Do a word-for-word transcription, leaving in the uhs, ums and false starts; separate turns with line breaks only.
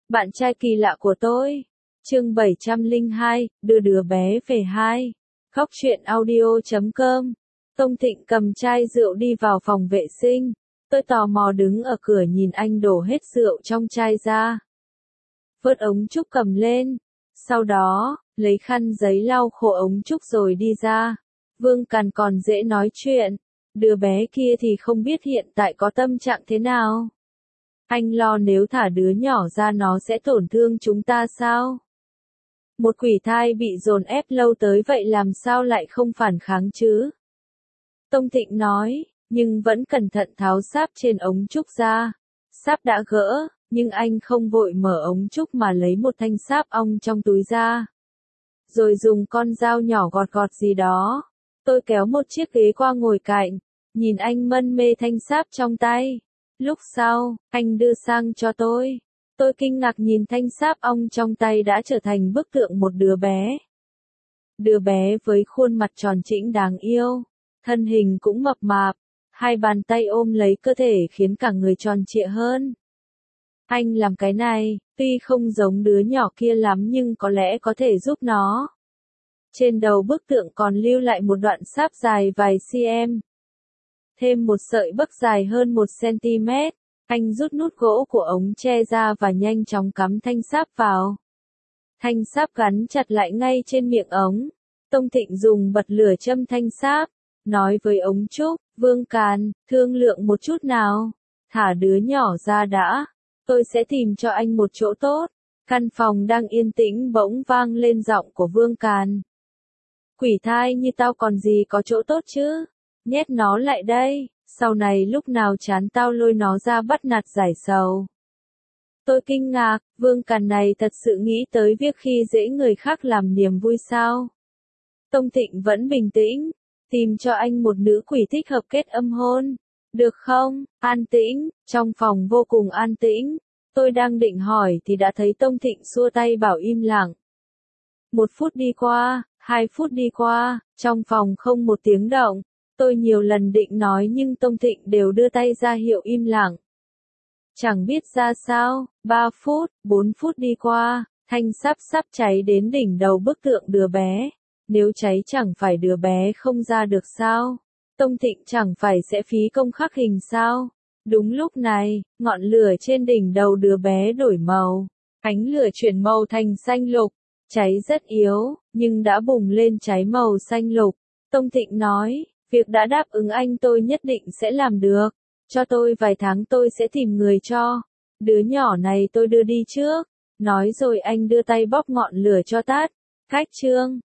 Bạn trai kỳ lạ của tôi. Chương bảy trăm lẻ hai, đưa đứa bé về hai. Khóc chuyện audio chấm com. Tông Thịnh cầm chai rượu đi vào phòng vệ sinh. Tôi tò mò đứng ở cửa nhìn anh đổ hết rượu trong chai ra. Vớt ống trúc cầm lên. Sau đó, lấy khăn giấy lau khô ống trúc rồi đi ra. Vương Càn còn dễ nói chuyện. Đứa bé kia thì không biết hiện tại có tâm trạng thế nào. Anh lo nếu thả đứa nhỏ ra nó sẽ tổn thương chúng ta sao? Một quỷ thai bị dồn ép lâu tới vậy làm sao lại không phản kháng chứ? Tông Thịnh nói, nhưng vẫn cẩn thận tháo sáp trên ống trúc ra. Sáp đã gỡ, nhưng anh không vội mở ống trúc mà lấy một thanh sáp ong trong túi ra. Rồi dùng con dao nhỏ gọt gọt gì đó. Tôi kéo một chiếc ghế qua ngồi cạnh, nhìn anh mân mê thanh sáp trong tay. Lúc sau, anh đưa sang cho tôi. Tôi kinh ngạc nhìn thanh sáp ong trong tay đã trở thành bức tượng một đứa bé. Đứa bé với khuôn mặt tròn trĩnh đáng yêu, thân hình cũng mập mạp, hai bàn tay ôm lấy cơ thể khiến cả người tròn trịa hơn. Anh làm cái này, tuy không giống đứa nhỏ kia lắm nhưng có lẽ có thể giúp nó. Trên đầu bức tượng còn lưu lại một đoạn sáp dài vài cm. Thêm một sợi bấc dài hơn một xăng-ti-mét, anh rút nút gỗ của ống tre ra và nhanh chóng cắm thanh sáp vào. Thanh sáp gắn chặt lại ngay trên miệng ống. Tông Thịnh dùng bật lửa châm thanh sáp, nói với ống trúc, Vương Càn, thương lượng một chút nào, thả đứa nhỏ ra đã, tôi sẽ tìm cho anh một chỗ tốt. Căn phòng đang yên tĩnh bỗng vang lên giọng của Vương Càn. Quỷ thai như tao còn gì có chỗ tốt chứ? Nhét nó lại đây, sau này lúc nào chán tao lôi nó ra bắt nạt giải sầu. Tôi kinh ngạc, Vương Càn này thật sự nghĩ tới việc khi dễ người khác làm niềm vui sao? Tông Thịnh vẫn bình tĩnh, tìm cho anh một nữ quỷ thích hợp kết âm hôn. Được không? An tĩnh, trong phòng vô cùng an tĩnh. Tôi đang định hỏi thì đã thấy Tông Thịnh xua tay bảo im lặng. Một phút đi qua, hai phút đi qua, trong phòng không một tiếng động. Tôi nhiều lần định nói nhưng Tông Thịnh đều đưa tay ra hiệu im lặng. Chẳng biết ra sao, ba phút, bốn phút đi qua, thanh sáp sắp cháy đến đỉnh đầu bức tượng đứa bé. Nếu cháy chẳng phải đứa bé không ra được sao? Tông Thịnh chẳng phải sẽ phí công khắc hình sao? Đúng lúc này, ngọn lửa trên đỉnh đầu đứa bé đổi màu. Ánh lửa chuyển màu thành xanh lục. Cháy rất yếu, nhưng đã bùng lên cháy màu xanh lục. Tông Thịnh nói, việc đã đáp ứng anh tôi nhất định sẽ làm được. Cho tôi vài tháng tôi sẽ tìm người cho. Đứa nhỏ này tôi đưa đi trước. Nói rồi anh đưa tay bóp ngọn lửa cho tắt. Cách chương.